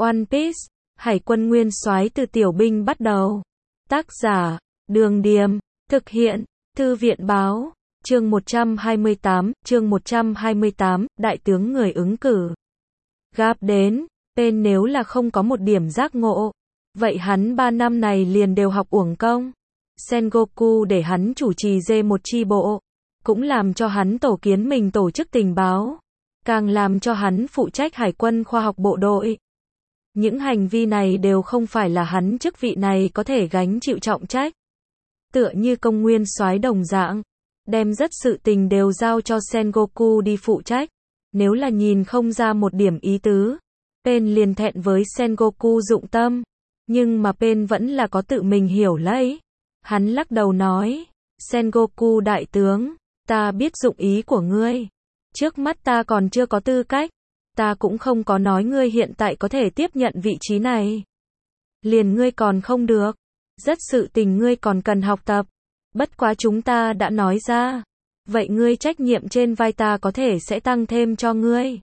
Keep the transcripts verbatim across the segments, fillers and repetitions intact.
One Piece, Hải quân nguyên soái từ tiểu binh bắt đầu. Tác giả, Đường Điềm, thực hiện, Thư viện Báo, chương một trăm hai mươi tám, chương một trăm hai mươi tám, đại tướng người ứng cử. Gáp đến, Pain nếu là không có một điểm giác ngộ, vậy hắn ba năm này liền đều học uổng công. Sengoku để hắn chủ trì dê một chi bộ, cũng làm cho hắn tổ kiến mình tổ chức tình báo, càng làm cho hắn phụ trách hải quân khoa học bộ đội. Những hành vi này đều không phải là hắn chức vị này có thể gánh chịu trọng trách. Tựa như công nguyên soái đồng dạng, đem rất sự tình đều giao cho Sengoku đi phụ trách. Nếu là nhìn không ra một điểm ý tứ, Pain liền thẹn với Sengoku dụng tâm. Nhưng mà Pain vẫn là có tự mình hiểu lấy. Hắn lắc đầu nói, Sengoku đại tướng, ta biết dụng ý của ngươi. Trước mắt ta còn chưa có tư cách. Ta cũng không có nói ngươi hiện tại có thể tiếp nhận vị trí này. Liền ngươi còn không được. Rất sự tình ngươi còn cần học tập. Bất quá chúng ta đã nói ra. Vậy ngươi trách nhiệm trên vai ta có thể sẽ tăng thêm cho ngươi.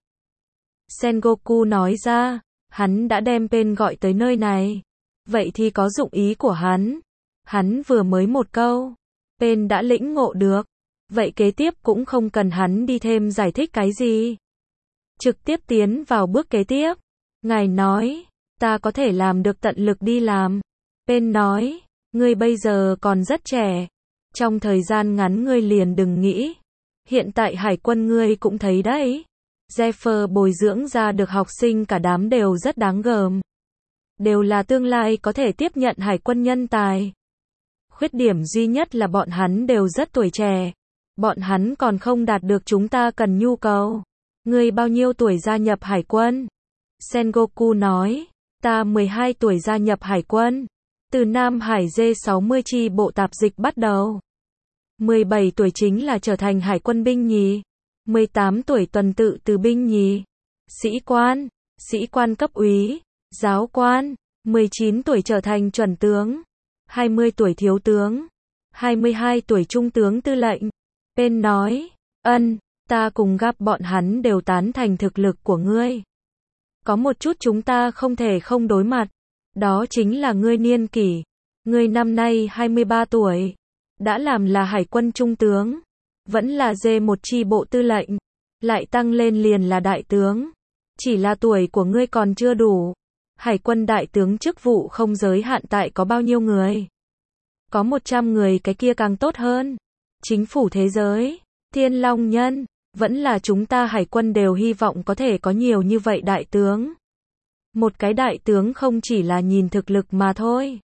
Sengoku nói ra, hắn đã đem Pain gọi tới nơi này. Vậy thì có dụng ý của hắn. Hắn vừa mới một câu, Pain đã lĩnh ngộ được. Vậy kế tiếp cũng không cần hắn đi thêm giải thích cái gì. Trực tiếp tiến vào bước kế tiếp. Ngài nói, ta có thể làm được tận lực đi làm. Pain nói, ngươi bây giờ còn rất trẻ. Trong thời gian ngắn ngươi liền đừng nghĩ. Hiện tại hải quân ngươi cũng thấy đấy. Zephyr bồi dưỡng ra được học sinh cả đám đều rất đáng gờm. Đều là tương lai có thể tiếp nhận hải quân nhân tài. Khuyết điểm duy nhất là bọn hắn đều rất tuổi trẻ. Bọn hắn còn không đạt được chúng ta cần nhu cầu. Ngươi bao nhiêu tuổi gia nhập hải quân? Sengoku nói, ta mười hai tuổi gia nhập hải quân. Từ Nam Hải dê sáu mươi chi bộ tạp dịch bắt đầu. mười bảy tuổi chính là trở thành hải quân binh nhì. mười tám tuổi tuần tự từ binh nhì. Sĩ quan, sĩ quan cấp úy, giáo quan. mười chín tuổi trở thành chuẩn tướng. hai mươi tuổi thiếu tướng. hai mươi hai tuổi trung tướng tư lệnh. Pain nói, ân, ta cùng gặp bọn hắn đều tán thành thực lực của ngươi. Có một chút chúng ta không thể không đối mặt. Đó chính là ngươi niên kỷ. Ngươi năm nay hai mươi ba tuổi. Đã làm là hải quân trung tướng. Vẫn là dê một chi bộ tư lệnh. Lại tăng lên liền là đại tướng. Chỉ là tuổi của ngươi còn chưa đủ. Hải quân đại tướng chức vụ không giới hạn tại có bao nhiêu người. Có một trăm người cái kia càng tốt hơn. Chính phủ thế giới, Thiên Long Nhân, vẫn là chúng ta hải quân đều hy vọng có thể có nhiều như vậy đại tướng. Một cái đại tướng không chỉ là nhìn thực lực mà thôi.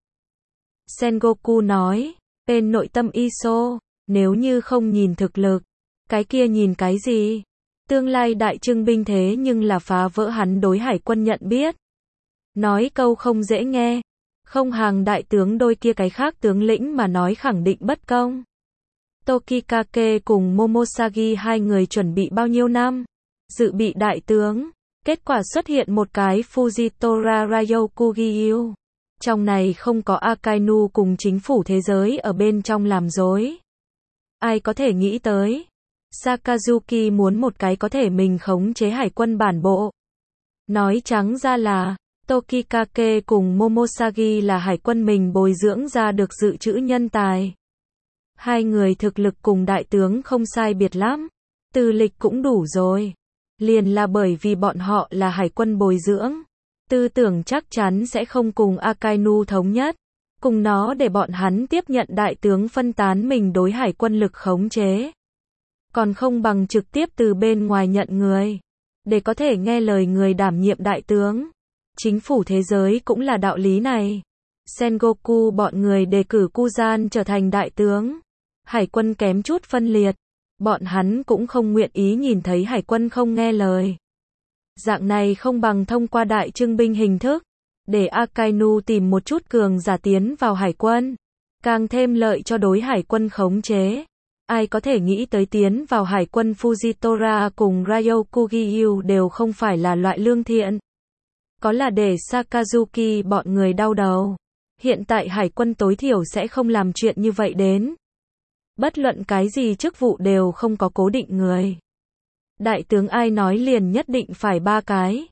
Sengoku nói, Pain nội tâm Iso, nếu như không nhìn thực lực, cái kia nhìn cái gì? Tương lai đại trưng binh thế nhưng là phá vỡ hắn đối hải quân nhận biết. Nói câu không dễ nghe, không hàng đại tướng đôi kia cái khác tướng lĩnh mà nói khẳng định bất công. Tokikake cùng Momosagi hai người chuẩn bị bao nhiêu năm? Dự bị đại tướng. Kết quả xuất hiện một cái Fujitora Ryokugyu. Trong này không có Akainu cùng chính phủ thế giới ở bên trong làm dối. Ai có thể nghĩ tới? Sakazuki muốn một cái có thể mình khống chế hải quân bản bộ. Nói trắng ra là, Tokikake cùng Momosagi là hải quân mình bồi dưỡng ra được dự trữ nhân tài. Hai người thực lực cùng đại tướng không sai biệt lắm. Tư lịch cũng đủ rồi. Liền là bởi vì bọn họ là hải quân bồi dưỡng. Tư tưởng chắc chắn sẽ không cùng Akainu thống nhất. Cùng nó để bọn hắn tiếp nhận đại tướng phân tán mình đối hải quân lực khống chế. Còn không bằng trực tiếp từ bên ngoài nhận người. Để có thể nghe lời người đảm nhiệm đại tướng. Chính phủ thế giới cũng là đạo lý này. Sengoku bọn người đề cử Kuzan trở thành đại tướng. Hải quân kém chút phân liệt. Bọn hắn cũng không nguyện ý nhìn thấy hải quân không nghe lời. Dạng này không bằng thông qua đại trưng binh hình thức. Để Akainu tìm một chút cường giả tiến vào hải quân. Càng thêm lợi cho đối hải quân khống chế. Ai có thể nghĩ tới tiến vào hải quân Fujitora cùng Ryokugyu đều không phải là loại lương thiện. Có là để Sakazuki bọn người đau đầu. Hiện tại hải quân tối thiểu sẽ không làm chuyện như vậy đến. Bất luận cái gì chức vụ đều không có cố định người. Đại tướng ai nói liền nhất định phải ba cái.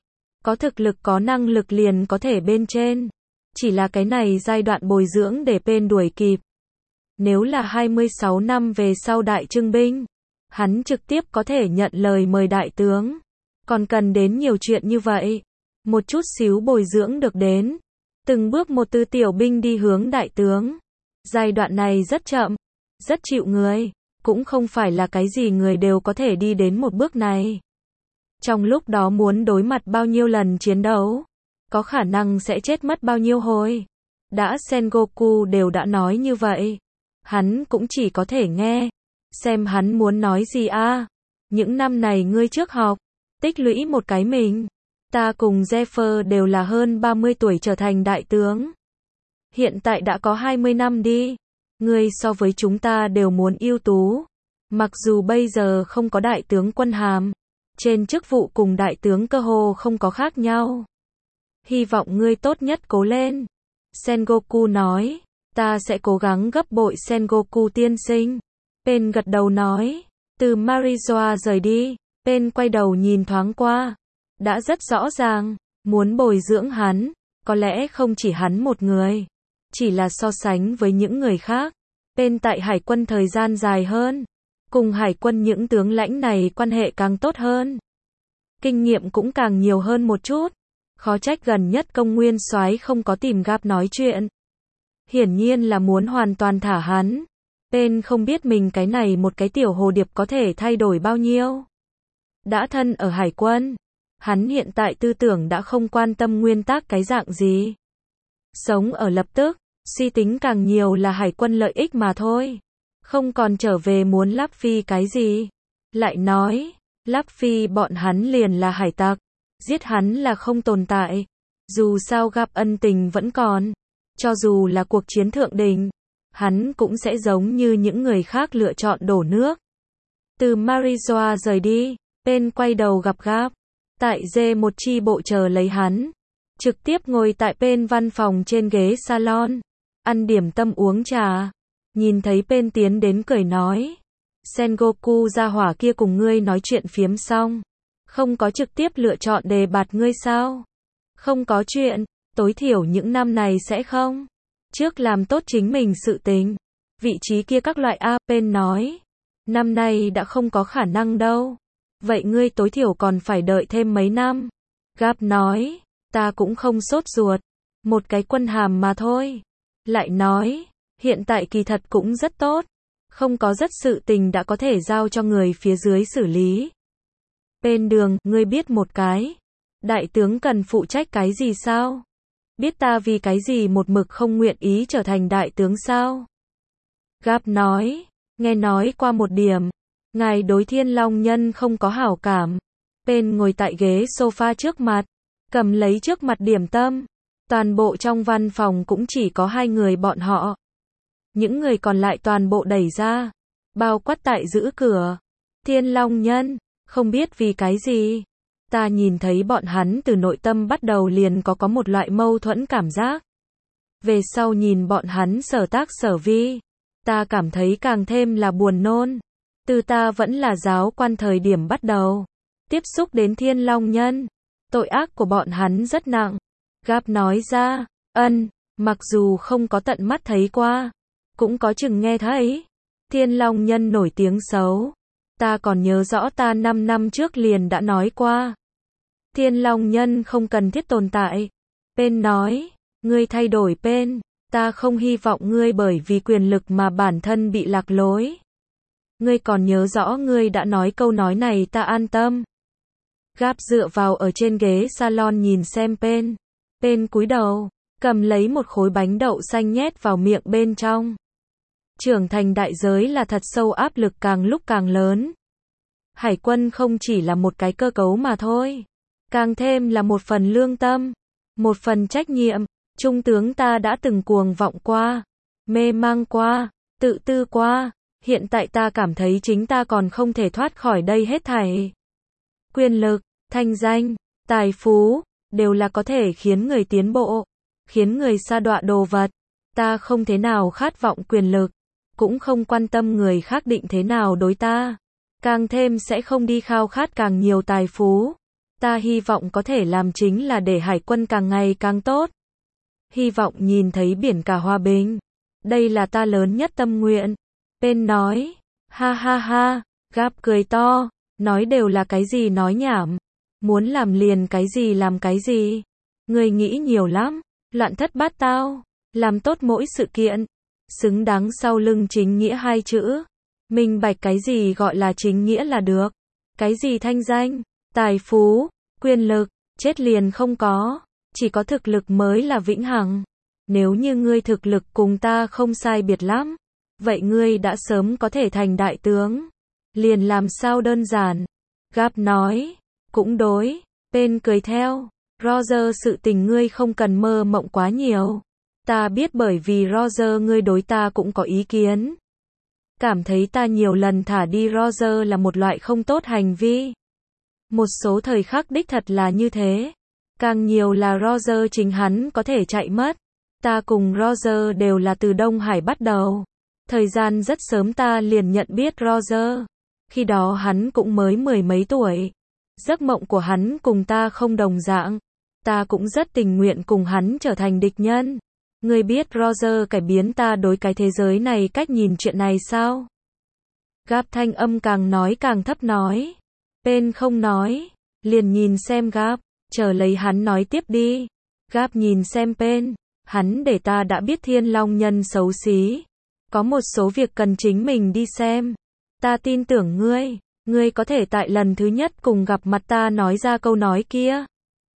có thực lực có năng lực liền có thể bên trên. Chỉ là cái này giai đoạn bồi dưỡng để bên đuổi kịp. Nếu là hai mươi sáu năm về sau đại trưng binh, hắn trực tiếp có thể nhận lời mời đại tướng. Còn cần đến nhiều chuyện như vậy. Một chút xíu bồi dưỡng được đến. Từng bước một từ tiểu binh đi hướng đại tướng. Giai đoạn này rất chậm, rất chịu người. Cũng không phải là cái gì người đều có thể đi đến một bước này. Trong lúc đó muốn đối mặt bao nhiêu lần chiến đấu. Có khả năng sẽ chết mất bao nhiêu hồi. Đã Sengoku đều đã nói như vậy. Hắn cũng chỉ có thể nghe. Xem hắn muốn nói gì a à? Những năm này ngươi trước học. Tích lũy một cái mình. Ta cùng Zephyr đều là hơn ba mươi tuổi trở thành đại tướng. Hiện tại đã có hai mươi năm đi. Ngươi so với chúng ta đều muốn ưu tú. Mặc dù bây giờ không có đại tướng quân hàm. Trên chức vụ cùng đại tướng cơ hồ không có khác nhau. Hy vọng ngươi tốt nhất cố lên. Sengoku nói. Ta sẽ cố gắng gấp bội Sengoku tiên sinh. Pen gật đầu nói. Từ Marizoa rời đi. Pen quay đầu nhìn thoáng qua. Đã rất rõ ràng. Muốn bồi dưỡng hắn. Có lẽ không chỉ hắn một người. Chỉ là so sánh với những người khác. Pen tại hải quân thời gian dài hơn. Cùng hải quân những tướng lãnh này quan hệ càng tốt hơn. Kinh nghiệm cũng càng nhiều hơn một chút. Khó trách gần nhất công nguyên soái không có tìm gặp nói chuyện. Hiển nhiên là muốn hoàn toàn thả hắn. Pen không biết mình cái này một cái tiểu hồ điệp có thể thay đổi bao nhiêu. Đã thân ở hải quân. Hắn hiện tại tư tưởng đã không quan tâm nguyên tắc cái dạng gì. Sống ở lập tức, suy tính càng nhiều là hải quân lợi ích mà thôi. Không còn trở về muốn lắp phi cái gì. Lại nói, lắp phi bọn hắn liền là hải tặc. Giết hắn là không tồn tại. Dù sao gặp ân tình vẫn còn. Cho dù là cuộc chiến thượng đỉnh, hắn cũng sẽ giống như những người khác lựa chọn đổ nước. Từ Marizoa rời đi, Pen quay đầu gặp Gap. Tại dê một chi bộ chờ lấy hắn. Trực tiếp ngồi tại Pen văn phòng trên ghế salon. Ăn điểm tâm uống trà. Nhìn thấy Pen tiến đến cười nói. Sengoku gia hỏa kia cùng ngươi nói chuyện phiếm xong. Không có trực tiếp lựa chọn đề bạt ngươi sao? Không có chuyện, tối thiểu những năm này sẽ không. Trước làm tốt chính mình sự tình. Vị trí kia các loại A, Pen nói. Năm nay đã không có khả năng đâu. Vậy ngươi tối thiểu còn phải đợi thêm mấy năm. Gap nói, ta cũng không sốt ruột. Một cái quân hàm mà thôi. Lại nói, hiện tại kỳ thật cũng rất tốt. Không có rất sự tình đã có thể giao cho người phía dưới xử lý. Bên đường, ngươi biết một cái. Đại tướng cần phụ trách cái gì sao? Biết ta vì cái gì một mực không nguyện ý trở thành đại tướng sao? Gap nói, nghe nói qua một điểm. Ngài đối Thiên Long Nhân không có hảo cảm. Pen ngồi tại ghế sofa trước mặt. Cầm lấy trước mặt điểm tâm. Toàn bộ trong văn phòng cũng chỉ có hai người bọn họ. Những người còn lại toàn bộ đẩy ra. Bao quát tại giữ cửa. Thiên Long Nhân. Không biết vì cái gì. Ta nhìn thấy bọn hắn từ nội tâm bắt đầu liền có có một loại mâu thuẫn cảm giác. Về sau nhìn bọn hắn sở tác sở vi. Ta cảm thấy càng thêm là buồn nôn. Từ ta vẫn là giáo quan thời điểm bắt đầu. Tiếp xúc đến Thiên Long Nhân. Tội ác của bọn hắn rất nặng. Gap nói ra, ân, mặc dù không có tận mắt thấy qua. Cũng có chừng nghe thấy. Thiên Long Nhân nổi tiếng xấu. Ta còn nhớ rõ ta năm năm trước liền đã nói qua. Thiên Long Nhân không cần thiết tồn tại. Pen nói, ngươi thay đổi Pen. Ta không hy vọng ngươi bởi vì quyền lực mà bản thân bị lạc lối. Ngươi còn nhớ rõ ngươi đã nói câu nói này ta an tâm. Gap dựa vào ở trên ghế salon nhìn xem Pen. Pen cúi đầu, cầm lấy một khối bánh đậu xanh nhét vào miệng bên trong. Trưởng thành đại giới là thật sâu, áp lực càng lúc càng lớn. Hải quân không chỉ là một cái cơ cấu mà thôi. Càng thêm là một phần lương tâm. Một phần trách nhiệm. Trung tướng ta đã từng cuồng vọng qua. Mê mang qua. Tự tư qua. Hiện tại ta cảm thấy chính ta còn không thể thoát khỏi đây hết thảy. Quyền lực, thanh danh, tài phú, đều là có thể khiến người tiến bộ, khiến người sa đọa đồ vật. Ta không thế nào khát vọng quyền lực, cũng không quan tâm người khác định thế nào đối ta. Càng thêm sẽ không đi khao khát càng nhiều tài phú. Ta hy vọng có thể làm chính là để hải quân càng ngày càng tốt. Hy vọng nhìn thấy biển cả hòa bình. Đây là ta lớn nhất tâm nguyện. Pen nói. Ha ha ha. Gap cười to. Nói đều là cái gì nói nhảm. Muốn làm liền cái gì làm cái gì. Ngươi nghĩ nhiều lắm. Loạn thất bát tao. Làm tốt mỗi sự kiện. Xứng đáng sau lưng chính nghĩa hai chữ. Minh bạch cái gì gọi là chính nghĩa là được. Cái gì thanh danh, tài phú, quyền lực, chết liền không có. Chỉ có thực lực mới là vĩnh hằng. Nếu như ngươi thực lực cùng ta không sai biệt lắm, vậy ngươi đã sớm có thể thành đại tướng. Liền làm sao đơn giản. Gap nói. Cũng đối. Pen cười theo. Roger, sự tình ngươi không cần mơ mộng quá nhiều. Ta biết bởi vì Roger ngươi đối ta cũng có ý kiến. Cảm thấy ta nhiều lần thả đi Roger là một loại không tốt hành vi. Một số thời khắc đích thật là như thế. Càng nhiều là Roger chính hắn có thể chạy mất. Ta cùng Roger đều là từ Đông Hải bắt đầu. Thời gian rất sớm ta liền nhận biết Roger. Khi đó hắn cũng mới mười mấy tuổi. Giấc mộng của hắn cùng ta không đồng dạng. Ta cũng rất tình nguyện cùng hắn trở thành địch nhân. Ngươi biết Roger cải biến ta đối cái thế giới này cách nhìn chuyện này sao? Gap thanh âm càng nói càng thấp nói. Pen không nói. Liền nhìn xem Gap. Chờ lấy hắn nói tiếp đi. Gap nhìn xem Pen. Hắn để ta đã biết Thiên Long Nhân xấu xí. Có một số việc cần chính mình đi xem. Ta tin tưởng ngươi. Ngươi có thể tại lần thứ nhất cùng gặp mặt ta nói ra câu nói kia.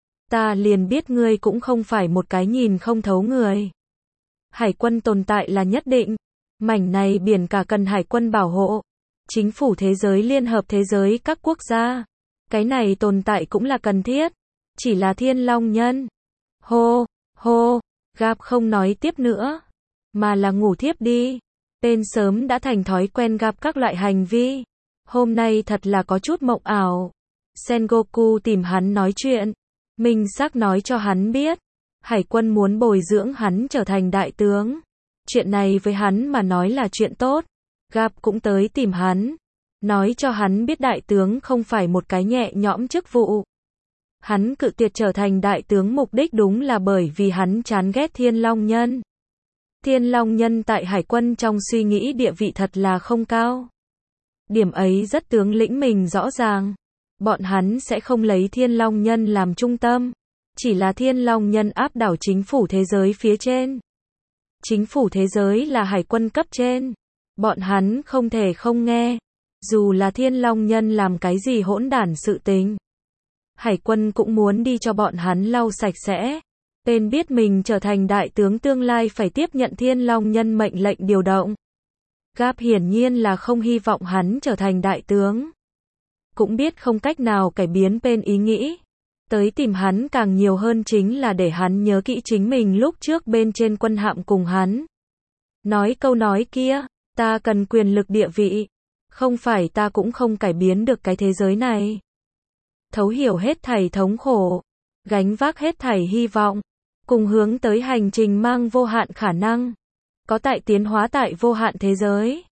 Ta liền biết ngươi cũng không phải một cái nhìn không thấu người. Hải quân tồn tại là nhất định. Mảnh này biển cả cần hải quân bảo hộ. Chính phủ thế giới, liên hợp thế giới, các quốc gia. Cái này tồn tại cũng là cần thiết. Chỉ là Thiên Long Nhân. Hô, hô, Gap không nói tiếp nữa. Mà là ngủ thiếp đi. Pen sớm đã thành thói quen gặp các loại hành vi. Hôm nay thật là có chút mộng ảo. Sengoku tìm hắn nói chuyện. Minh xác nói cho hắn biết. Hải quân muốn bồi dưỡng hắn trở thành đại tướng. Chuyện này với hắn mà nói là chuyện tốt. Gap cũng tới tìm hắn. Nói cho hắn biết đại tướng không phải một cái nhẹ nhõm chức vụ. Hắn cự tuyệt trở thành đại tướng mục đích đúng là bởi vì hắn chán ghét Thiên Long Nhân. Thiên Long Nhân tại hải quân trong suy nghĩ địa vị thật là không cao. Điểm ấy rất tướng lĩnh mình rõ ràng. Bọn hắn sẽ không lấy Thiên Long Nhân làm trung tâm. Chỉ là Thiên Long Nhân áp đảo chính phủ thế giới phía trên. Chính phủ thế giới là hải quân cấp trên. Bọn hắn không thể không nghe. Dù là Thiên Long Nhân làm cái gì hỗn đản sự tình. Hải quân cũng muốn đi cho bọn hắn lau sạch sẽ. Tên biết mình trở thành đại tướng tương lai phải tiếp nhận Thiên Long Nhân mệnh lệnh điều động. Gap hiển nhiên là không hy vọng hắn trở thành đại tướng. Cũng biết không cách nào cải biến Pen ý nghĩ. Tới tìm hắn càng nhiều hơn chính là để hắn nhớ kỹ chính mình lúc trước bên trên quân hạm cùng hắn. Nói câu nói kia, ta cần quyền lực địa vị. Không phải ta cũng không cải biến được cái thế giới này. Thấu hiểu hết thảy thống khổ. Gánh vác hết thảy hy vọng. Cùng hướng tới hành trình mang vô hạn khả năng. Có tại tiến hóa tại vô hạn thế giới.